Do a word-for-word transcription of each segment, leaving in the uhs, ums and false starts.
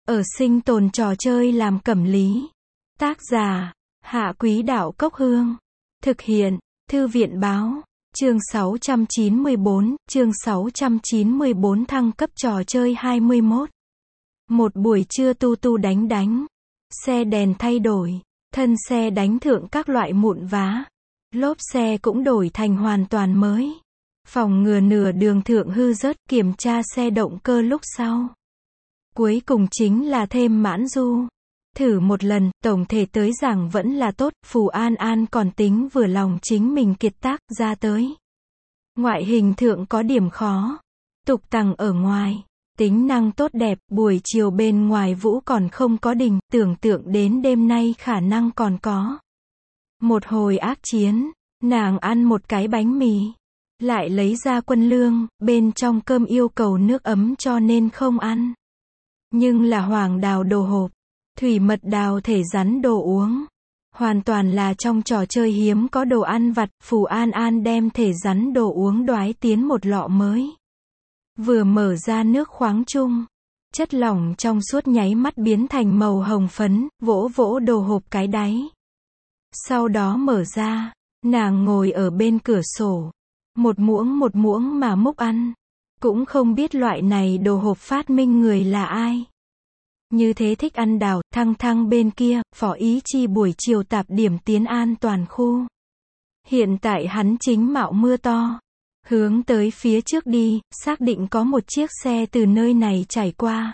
Ở sinh tồn trò chơi làm cẩm lý. Tác giả, Hạ Quý Đạo Cốc Hương. Thực hiện, Thư viện Báo. Chương sáu trăm chín mươi bốn, chương sáu trăm chín mươi bốn thăng cấp trò chơi hai mươi mốt. Một buổi trưa tu tu đánh đánh. Xe đèn thay đổi. Thân xe đánh thượng các loại mụn vá. Lốp xe cũng đổi thành hoàn toàn mới. Phòng ngừa nửa đường thượng hư rớt, kiểm tra xe động cơ lúc sau. Cuối cùng chính là thêm mãn du. Thử một lần, tổng thể tới giảng vẫn là tốt, Phù An An còn tính vừa lòng chính mình kiệt tác ra tới. Ngoại hình thượng có điểm khó. Tục tằng ở ngoài. Tính năng tốt đẹp, buổi chiều bên ngoài vũ còn không có đình, tưởng tượng đến đêm nay khả năng còn có. Một hồi ác chiến, nàng ăn một cái bánh mì. Lại lấy ra quân lương, bên trong cơm yêu cầu nước ấm cho nên không ăn. Nhưng là hoàng đào đồ hộp, thủy mật đào thể rắn đồ uống. Hoàn toàn là trong trò chơi hiếm có đồ ăn vặt, Phù An An đem thể rắn đồ uống đoái tiến một lọ mới. Vừa mở ra nước khoáng chung, chất lỏng trong suốt nháy mắt biến thành màu hồng phấn, vỗ vỗ đồ hộp cái đáy. Sau đó mở ra, nàng ngồi ở bên cửa sổ, một muỗng một muỗng mà múc ăn. Cũng không biết loại này đồ hộp phát minh người là ai. Như thế thích ăn đào, thăng thăng bên kia, Phó Ý Chi buổi chiều tạp điểm tiến an toàn khu. Hiện tại hắn chính mạo mưa to. Hướng tới phía trước đi, xác định có một chiếc xe từ nơi này chảy qua.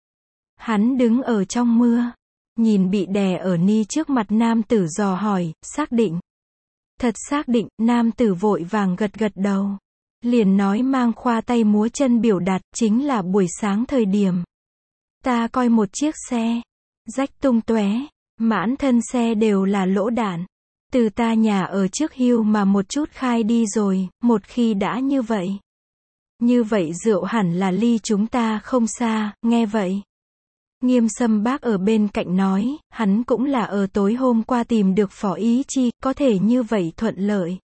Hắn đứng ở trong mưa. Nhìn bị đè ở ni trước mặt nam tử dò hỏi, xác định. Thật xác định, nam tử vội vàng gật gật đầu. Liền nói mang khoa tay múa chân biểu đạt, chính là buổi sáng thời điểm. Ta coi một chiếc xe, rách tung tóe, mãn thân xe đều là lỗ đạn. Từ ta nhà ở trước hưu mà một chút khai đi rồi, một khi đã như vậy. Như vậy rượu hẳn là ly chúng ta không xa, nghe vậy. Nghiêm Sâm bác ở bên cạnh nói, hắn cũng là ở tối hôm qua tìm được Phó Ý Chi, có thể như vậy thuận lợi.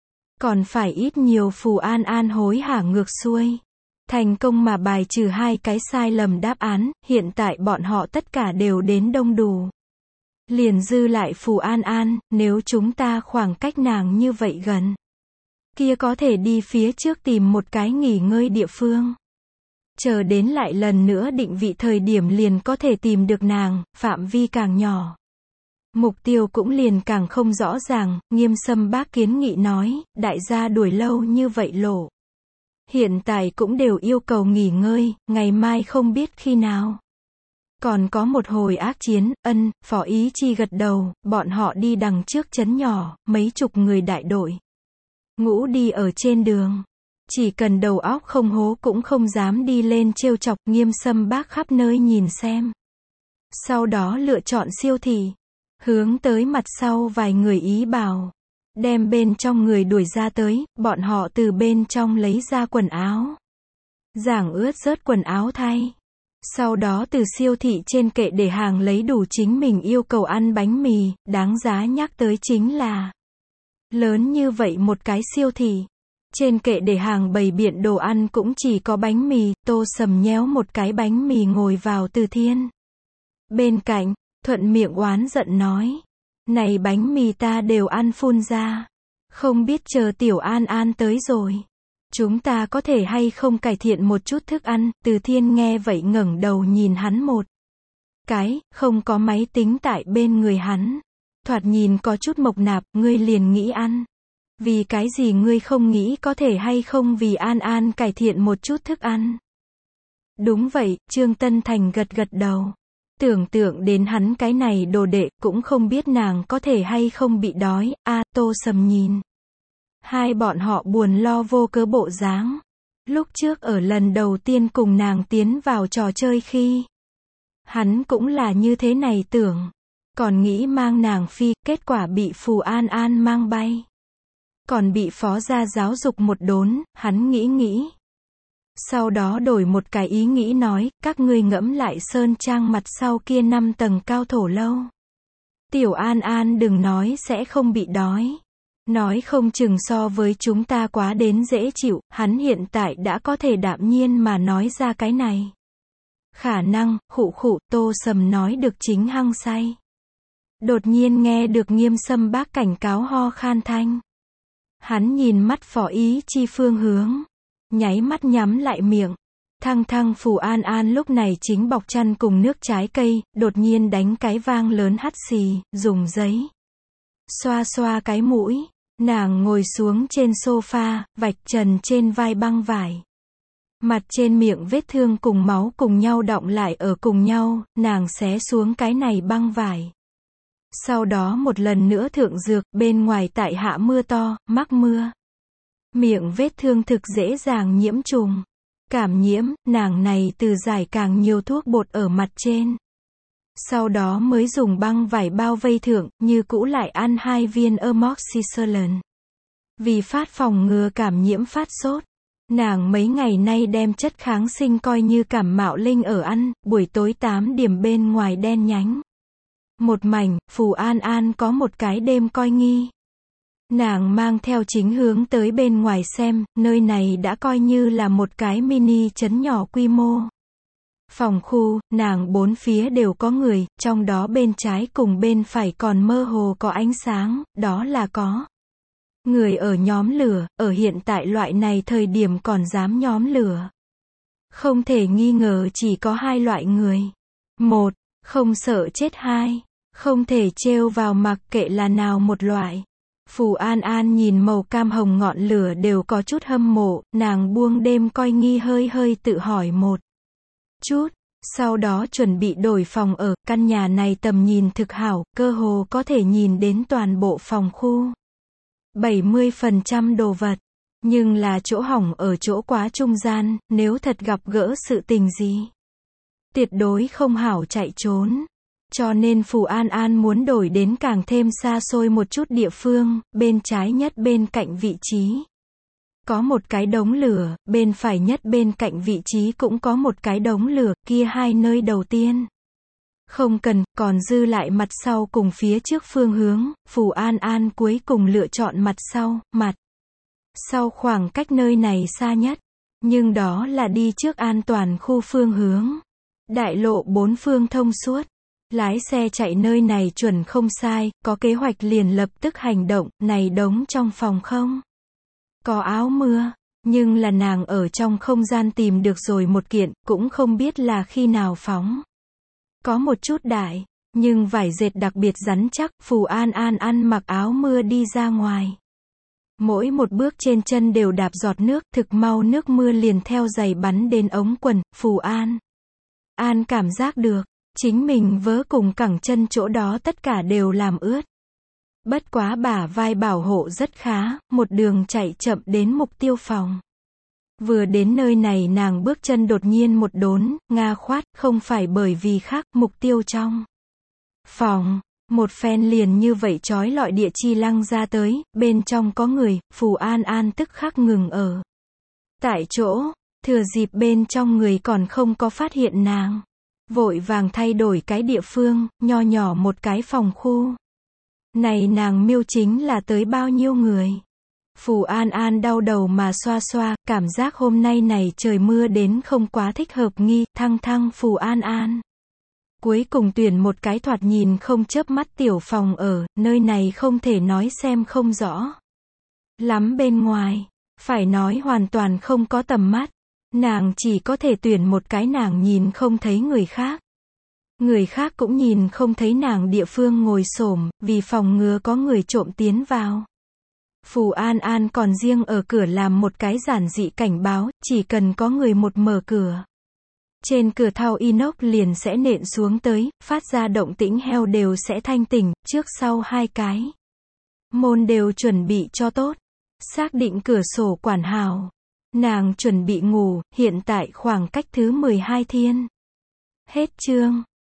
Còn phải ít nhiều Phù An An hối hả ngược xuôi. Thành công mà bài trừ hai cái sai lầm đáp án, hiện tại bọn họ tất cả đều đến đông đủ. Liền dư lại Phù An An, nếu chúng ta khoảng cách nàng như vậy gần. Kia có thể đi phía trước tìm một cái nghỉ ngơi địa phương. Chờ đến lại lần nữa định vị thời điểm liền có thể tìm được nàng, phạm vi càng nhỏ. Mục tiêu cũng liền càng không rõ ràng, Nghiêm Sâm bác kiến nghị nói, đại gia đuổi lâu như vậy lộ. Hiện tại cũng đều yêu cầu nghỉ ngơi, ngày mai không biết khi nào. Còn có một hồi ác chiến, ân, Phó Ý Chi gật đầu, bọn họ đi đằng trước trấn nhỏ, mấy chục người đại đội. Ngũ đi ở trên đường. Chỉ cần đầu óc không hố cũng không dám đi lên trêu chọc, Nghiêm Sâm bác khắp nơi nhìn xem. Sau đó lựa chọn siêu thị. Hướng tới mặt sau vài người ý bảo. Đem bên trong người đuổi ra tới, bọn họ từ bên trong lấy ra quần áo. Giảng ướt rớt quần áo thay. Sau đó từ siêu thị trên kệ để hàng lấy đủ chính mình yêu cầu ăn bánh mì, đáng giá nhắc tới chính là lớn như vậy một cái siêu thị. Trên kệ để hàng bày biện đồ ăn cũng chỉ có bánh mì, Tô Sầm nhéo một cái bánh mì ngồi vào Từ Thiên. Bên cạnh, thuận miệng oán giận nói. Này bánh mì ta đều ăn phun ra. Không biết chờ Tiểu An An tới rồi. Chúng ta có thể hay không cải thiện một chút thức ăn, Từ Thiên nghe vậy ngẩng đầu nhìn hắn một cái, không có máy tính tại bên người hắn. Thoạt nhìn có chút mộc nạp, ngươi liền nghĩ ăn. Vì cái gì ngươi không nghĩ có thể hay không vì An An cải thiện một chút thức ăn? Đúng vậy, Trương Tân Thành gật gật đầu. Tưởng tượng đến hắn cái này đồ đệ, cũng không biết nàng có thể hay không bị đói, a à, Tô Sầm nhìn. Hai bọn họ buồn lo vô cớ bộ dáng. Lúc trước ở lần đầu tiên cùng nàng tiến vào trò chơi khi. Hắn cũng là như thế này tưởng. Còn nghĩ mang nàng phi, kết quả bị Phù An An mang bay. Còn bị phó gia giáo dục một đốn, hắn nghĩ nghĩ. Sau đó đổi một cái ý nghĩ nói, các ngươi ngẫm lại sơn trang mặt sau kia năm tầng cao thổ lâu. Tiểu An An đừng nói sẽ không bị đói. Nói không chừng so với chúng ta quá đến dễ chịu, hắn hiện tại đã có thể đạm nhiên mà nói ra cái này. Khả năng, khụ khụ, Tô Sầm nói được chính hăng say. Đột nhiên nghe được Nghiêm Sâm Bác cảnh cáo ho khan thanh. Hắn nhìn mắt Phó Ý Chi phương hướng. Nháy mắt nhắm lại miệng. Thăng thăng Phù An An lúc này chính bọc chăn cùng nước trái cây, đột nhiên đánh cái vang lớn hắt xì, dùng giấy. Xoa xoa cái mũi. Nàng ngồi xuống trên sofa, vạch trần trên vai băng vải. Mặt trên miệng vết thương cùng máu cùng nhau đọng lại ở cùng nhau, nàng xé xuống cái này băng vải. Sau đó một lần nữa thượng dược, bên ngoài tại hạ mưa to, mắc mưa. Miệng vết thương thực dễ dàng nhiễm trùng. Cảm nhiễm, nàng này từ giải càng nhiều thuốc bột ở mặt trên. Sau đó mới dùng băng vải bao vây thượng, như cũ lại ăn hai viên amoxicillin. Vì phát phòng ngừa cảm nhiễm phát sốt. Nàng mấy ngày nay đem chất kháng sinh coi như cảm mạo linh ở ăn, buổi tối tám điểm bên ngoài đen nhánh. Một mảnh, Phù An An có một cái đêm coi nghi. Nàng mang theo chính hướng tới bên ngoài xem, nơi này đã coi như là một cái mini trấn nhỏ quy mô. Phòng khu, nàng bốn phía đều có người, trong đó bên trái cùng bên phải còn mơ hồ có ánh sáng, đó là có người ở nhóm lửa, ở hiện tại loại này thời điểm còn dám nhóm lửa. Không thể nghi ngờ chỉ có hai loại người. Một, không sợ chết. Hai, không thể trêu vào mặc kệ là nào một loại. Phù An An nhìn màu cam hồng ngọn lửa đều có chút hâm mộ, nàng buông đêm coi nghi hơi hơi tự hỏi một chút, sau đó chuẩn bị đổi phòng ở, căn nhà này tầm nhìn thực hảo, cơ hồ có thể nhìn đến toàn bộ phòng khu. bảy mươi phần trăm đồ vật, nhưng là chỗ hỏng ở chỗ quá trung gian, nếu thật gặp gỡ sự tình gì, tuyệt đối không hảo chạy trốn. Cho nên Phù An An muốn đổi đến càng thêm xa xôi một chút địa phương, bên trái nhất bên cạnh vị trí. Có một cái đống lửa, bên phải nhất bên cạnh vị trí cũng có một cái đống lửa, kia hai nơi đầu tiên. Không cần, còn dư lại mặt sau cùng phía trước phương hướng, Phù An An cuối cùng lựa chọn mặt sau, mặt sau khoảng cách nơi này xa nhất. Nhưng đó là đi trước an toàn khu phương hướng. Đại lộ bốn phương thông suốt. Lái xe chạy nơi này chuẩn không sai, có kế hoạch liền lập tức hành động, này đống trong phòng không có áo mưa, nhưng là nàng ở trong không gian tìm được rồi một kiện, cũng không biết là khi nào phóng. Có một chút đại, nhưng vải dệt đặc biệt rắn chắc, Phù An An ăn mặc áo mưa đi ra ngoài. Mỗi một bước trên chân đều đạp giọt nước, thực mau nước mưa liền theo giày bắn đến ống quần, Phù An An cảm giác được. Chính mình vớ cùng cẳng chân chỗ đó tất cả đều làm ướt. Bất quá bả vai bảo hộ rất khá, một đường chạy chậm đến mục tiêu phòng. Vừa đến nơi này nàng bước chân đột nhiên một đốn, nga khoát, không phải bởi vì khác, mục tiêu trong phòng. Một phen liền như vậy trói lọi địa chi lăng ra tới, bên trong có người, Phù An An tức khắc ngừng ở tại chỗ, thừa dịp bên trong người còn không có phát hiện nàng. Vội vàng thay đổi cái địa phương, nho nhỏ một cái phòng khu. Này nàng miêu chính là tới bao nhiêu người. Phù An An đau đầu mà xoa xoa, cảm giác hôm nay này trời mưa đến không quá thích hợp nghi, thăng thăng Phù An An. Cuối cùng tuyển một cái thoạt nhìn không chớp mắt tiểu phòng ở, nơi này không thể nói xem không rõ lắm bên ngoài, phải nói hoàn toàn không có tầm mắt. Nàng chỉ có thể tuyển một cái nàng nhìn không thấy người khác. Người khác cũng nhìn không thấy nàng địa phương ngồi xổm, vì phòng ngừa có người trộm tiến vào. Phù An An còn riêng ở cửa làm một cái giản dị cảnh báo, chỉ cần có người một mở cửa. Trên cửa thau inox liền sẽ nện xuống tới, phát ra động tĩnh heo đều sẽ thanh tỉnh, trước sau hai cái. Môn đều chuẩn bị cho tốt. Xác định cửa sổ quản hào. Nàng chuẩn bị ngủ, hiện tại khoảng cách thứ mười hai thiên. Hết chương.